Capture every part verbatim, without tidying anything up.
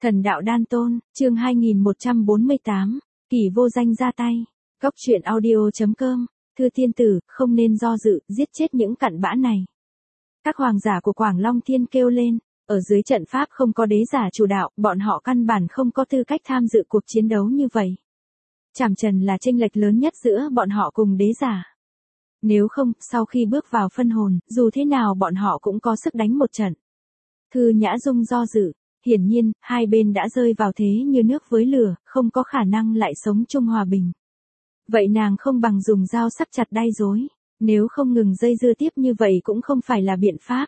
Thần đạo đan tôn, chương hai nghìn một trăm bốn mươi tám, Kỷ Vô Danh ra tay. Góc truyện audio.com, thưa tiên tử, không nên do dự, giết chết những cặn bã này. Các hoàng giả của Quảng Long Thiên kêu lên, ở dưới trận pháp không có đế giả chủ đạo, bọn họ căn bản không có tư cách tham dự cuộc chiến đấu như vậy. Trảm trần là chênh lệch lớn nhất giữa bọn họ cùng đế giả. Nếu không, sau khi bước vào phân hồn, dù thế nào bọn họ cũng có sức đánh một trận. Thư Nhã Dung do dự. Hiển nhiên, hai bên đã rơi vào thế như nước với lửa, không có khả năng lại sống chung hòa bình. Vậy nàng không bằng dùng dao sắc chặt đay rối, nếu không ngừng dây dưa tiếp như vậy cũng không phải là biện pháp.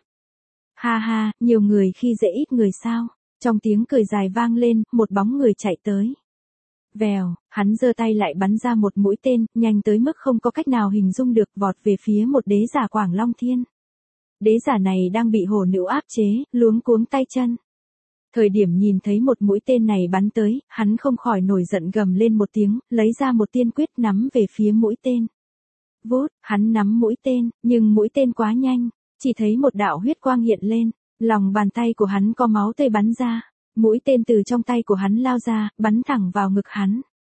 Ha ha, nhiều người khi dễ ít người sao? Trong tiếng cười dài vang lên, một bóng người chạy tới. Vèo, hắn giơ tay lại bắn ra một mũi tên, nhanh tới mức không có cách nào hình dung được, vọt về phía một đế giả Quảng Long Thiên. Đế giả này đang bị hổ nữ áp chế, luống cuống tay chân. Thời điểm nhìn thấy một mũi tên này bắn tới, hắn không khỏi nổi giận gầm lên một tiếng, lấy ra một tiên quyết nắm về phía mũi tên. Vút, hắn nắm mũi tên, nhưng mũi tên quá nhanh, chỉ thấy một đạo huyết quang hiện lên, lòng bàn tay của hắn có máu tươi bắn ra, mũi tên từ trong tay của hắn lao ra, bắn thẳng vào ngực hắn.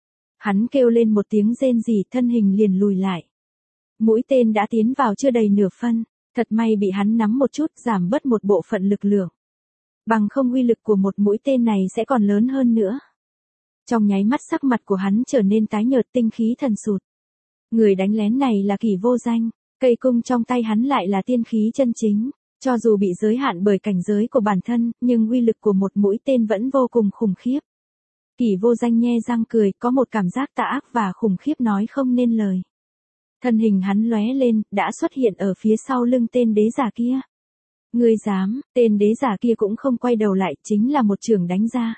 Hắn kêu lên một tiếng rên rỉ, thân hình liền lùi lại. Mũi tên đã tiến vào chưa đầy nửa phân, thật may bị hắn nắm một chút, giảm bớt một bộ phận lực lượng. Bằng không uy lực của một mũi tên này sẽ còn lớn hơn nữa. Trong nháy mắt sắc mặt của hắn trở nên tái nhợt, tinh khí thần sụt. Người đánh lén này là Kỷ Vô Danh, cây cung trong tay hắn lại là tiên khí chân chính. Cho dù bị giới hạn bởi cảnh giới của bản thân, nhưng uy lực của một mũi tên vẫn vô cùng khủng khiếp. Kỷ Vô Danh nhe răng cười, có một cảm giác tà ác và khủng khiếp nói không nên lời. Thân hình hắn lóe lên, đã xuất hiện ở phía sau lưng tên đế giả kia. Ngươi dám, tên đế giả kia cũng không quay đầu lại, chính là một chưởng đánh ra.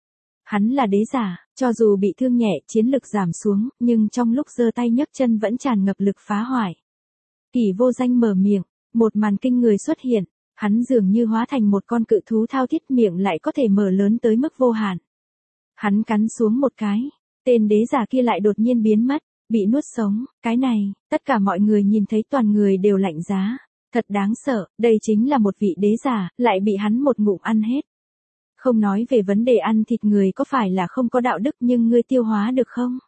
Hắn là đế giả, cho dù bị thương nhẹ, chiến lực giảm xuống, nhưng trong lúc giơ tay nhấc chân vẫn tràn ngập lực phá hoại. Kỷ Vô Danh mở miệng, một màn kinh người xuất hiện, hắn dường như hóa thành một con cự thú thao thiết, miệng lại có thể mở lớn tới mức vô hạn. Hắn cắn xuống một cái, tên đế giả kia lại đột nhiên biến mất, bị nuốt sống, cái này, tất cả mọi người nhìn thấy toàn người đều lạnh giá. Thật đáng sợ, đây chính là một vị đế giả, lại bị hắn một ngụm ăn hết. Không nói về vấn đề ăn thịt người có phải là không có đạo đức, nhưng ngươi tiêu hóa được không?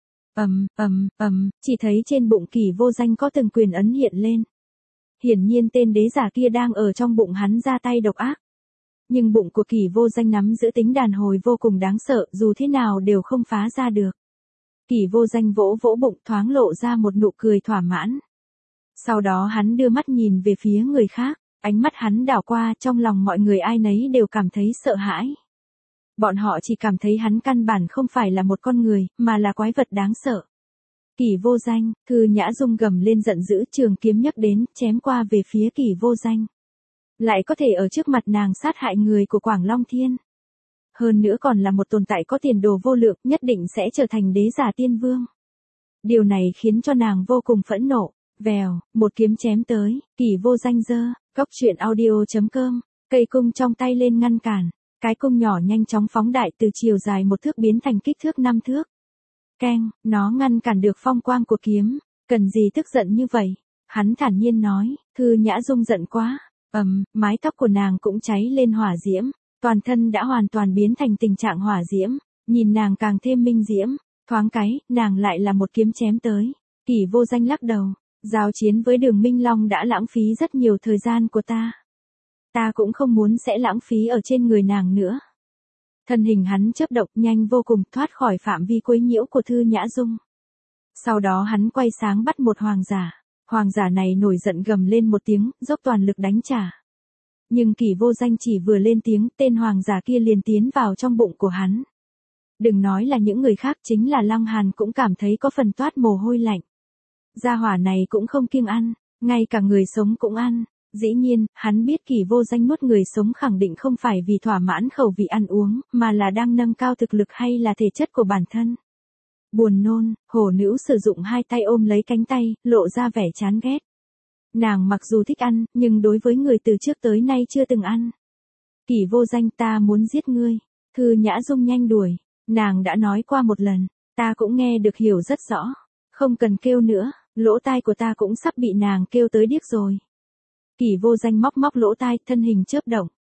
Ầm, ầm, ầm, chỉ thấy trên bụng Kỷ Vô Danh có từng quyền ấn hiện lên. Hiển nhiên tên đế giả kia đang ở trong bụng hắn ra tay độc ác. Nhưng bụng của Kỷ Vô Danh nắm giữ tính đàn hồi vô cùng đáng sợ, dù thế nào đều không phá ra được. Kỷ Vô Danh vỗ vỗ bụng, thoáng lộ ra một nụ cười thỏa mãn. Sau đó hắn đưa mắt nhìn về phía người khác, ánh mắt hắn đảo qua, trong lòng mọi người ai nấy đều cảm thấy sợ hãi. Bọn họ chỉ cảm thấy hắn căn bản không phải là một con người, mà là quái vật đáng sợ. Kỷ Vô Danh, Thư Nhã Dung gầm lên giận dữ, trường kiếm nhấc đến, chém qua về phía Kỷ Vô Danh. Lại có thể ở trước mặt nàng sát hại người của Quảng Long Thiên. Hơn nữa còn là một tồn tại có tiền đồ vô lượng, nhất định sẽ trở thành đế giả tiên vương. Điều này khiến cho nàng vô cùng phẫn nộ. Vèo, một kiếm chém tới, Kỷ Vô Danh giơ, góc truyện audio.com, cây cung trong tay lên ngăn cản, cái cung nhỏ nhanh chóng phóng đại từ chiều dài một thước biến thành kích thước năm thước. Keng, nó ngăn cản được phong quang của kiếm, cần gì tức giận như vậy? Hắn thản nhiên nói. Thư Nhã Dung giận quá, ầm, mái tóc của nàng cũng cháy lên hỏa diễm, toàn thân đã hoàn toàn biến thành tình trạng hỏa diễm, nhìn nàng càng thêm minh diễm, thoáng cái, nàng lại là một kiếm chém tới. Kỷ Vô Danh lắc đầu. Giao chiến với Đường Minh Long đã lãng phí rất nhiều thời gian của ta. Ta cũng không muốn sẽ lãng phí ở trên người nàng nữa. Thân hình hắn chớp động nhanh vô cùng, thoát khỏi phạm vi quấy nhiễu của Thư Nhã Dung. Sau đó hắn quay sáng bắt một hoàng giả. Hoàng giả này nổi giận gầm lên một tiếng, dốc toàn lực đánh trả. Nhưng Kỷ Vô Danh chỉ vừa lên tiếng, tên hoàng giả kia liền tiến vào trong bụng của hắn. Đừng nói là những người khác, chính là Lăng Hàn cũng cảm thấy có phần toát mồ hôi lạnh. Gia hỏa này cũng không kiêng ăn, ngay cả người sống cũng ăn. Dĩ nhiên, hắn biết Kỷ Vô Danh nuốt người sống khẳng định không phải vì thỏa mãn khẩu vị ăn uống, mà là đang nâng cao thực lực hay là thể chất của bản thân. Buồn nôn, hổ nữ sử dụng hai tay ôm lấy cánh tay, lộ ra vẻ chán ghét. Nàng mặc dù thích ăn, nhưng đối với người từ trước tới nay chưa từng ăn. Kỷ Vô Danh, ta muốn giết ngươi. Thư Nhã Dung nhanh đuổi, nàng đã nói qua một lần, ta cũng nghe được hiểu rất rõ. Không cần kêu nữa, lỗ tai của ta cũng sắp bị nàng kêu tới điếc rồi. Kỷ Vô Danh móc móc lỗ tai, thân hình chớp động.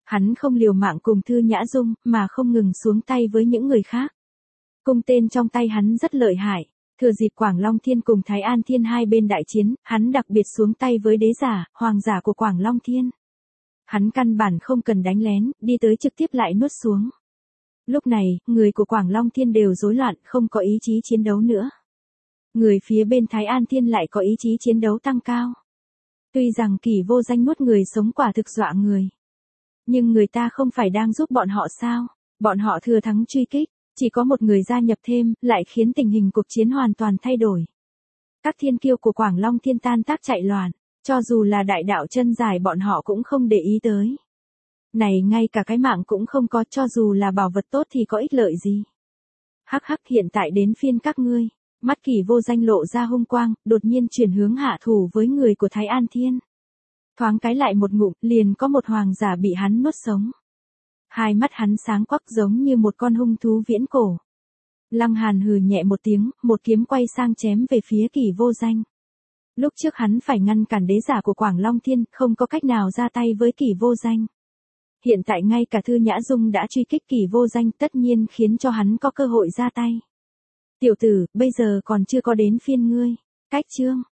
Hắn không liều mạng cùng Thư Nhã Dung, mà không ngừng xuống tay với những người khác. Cung tên trong tay hắn rất lợi hại. Thừa dịp Quảng Long Thiên cùng Thái An Thiên hai bên đại chiến, hắn đặc biệt xuống tay với đế giả, hoàng giả của Quảng Long Thiên. Hắn căn bản không cần đánh lén, đi tới trực tiếp lại nuốt xuống. Lúc này, người của Quảng Long Thiên đều rối loạn, không có ý chí chiến đấu nữa. Người phía bên Thái An Thiên lại có ý chí chiến đấu tăng cao. Tuy rằng Kỷ Vô Danh nuốt người sống quả thực dọa người. Nhưng người ta không phải đang giúp bọn họ sao? Bọn họ thừa thắng truy kích, chỉ có một người gia nhập thêm, lại khiến tình hình cuộc chiến hoàn toàn thay đổi. Các thiên kiêu của Quảng Long Thiên tan tác chạy loạn, cho dù là đại đạo chân dài bọn họ cũng không để ý tới. Này ngay cả cái mạng cũng không có, cho dù là bảo vật tốt thì có ích lợi gì. Hắc hắc, hiện tại đến phiên các ngươi. Mắt Kỷ Vô Danh lộ ra hung quang, đột nhiên chuyển hướng hạ thủ với người của Thái An Thiên. Thoáng cái lại một ngụm, liền có một hoàng giả bị hắn nuốt sống. Hai mắt hắn sáng quắc giống như một con hung thú viễn cổ. Lăng Hàn hừ nhẹ một tiếng, một kiếm quay sang chém về phía Kỷ Vô Danh. Lúc trước hắn phải ngăn cản đế giả của Quảng Long Thiên, không có cách nào ra tay với Kỷ Vô Danh. Hiện tại ngay cả Thư Nhã Dung đã truy kích Kỷ Vô Danh, tất nhiên khiến cho hắn có cơ hội ra tay. Tiểu tử, bây giờ còn chưa có đến phiên ngươi. Cách chương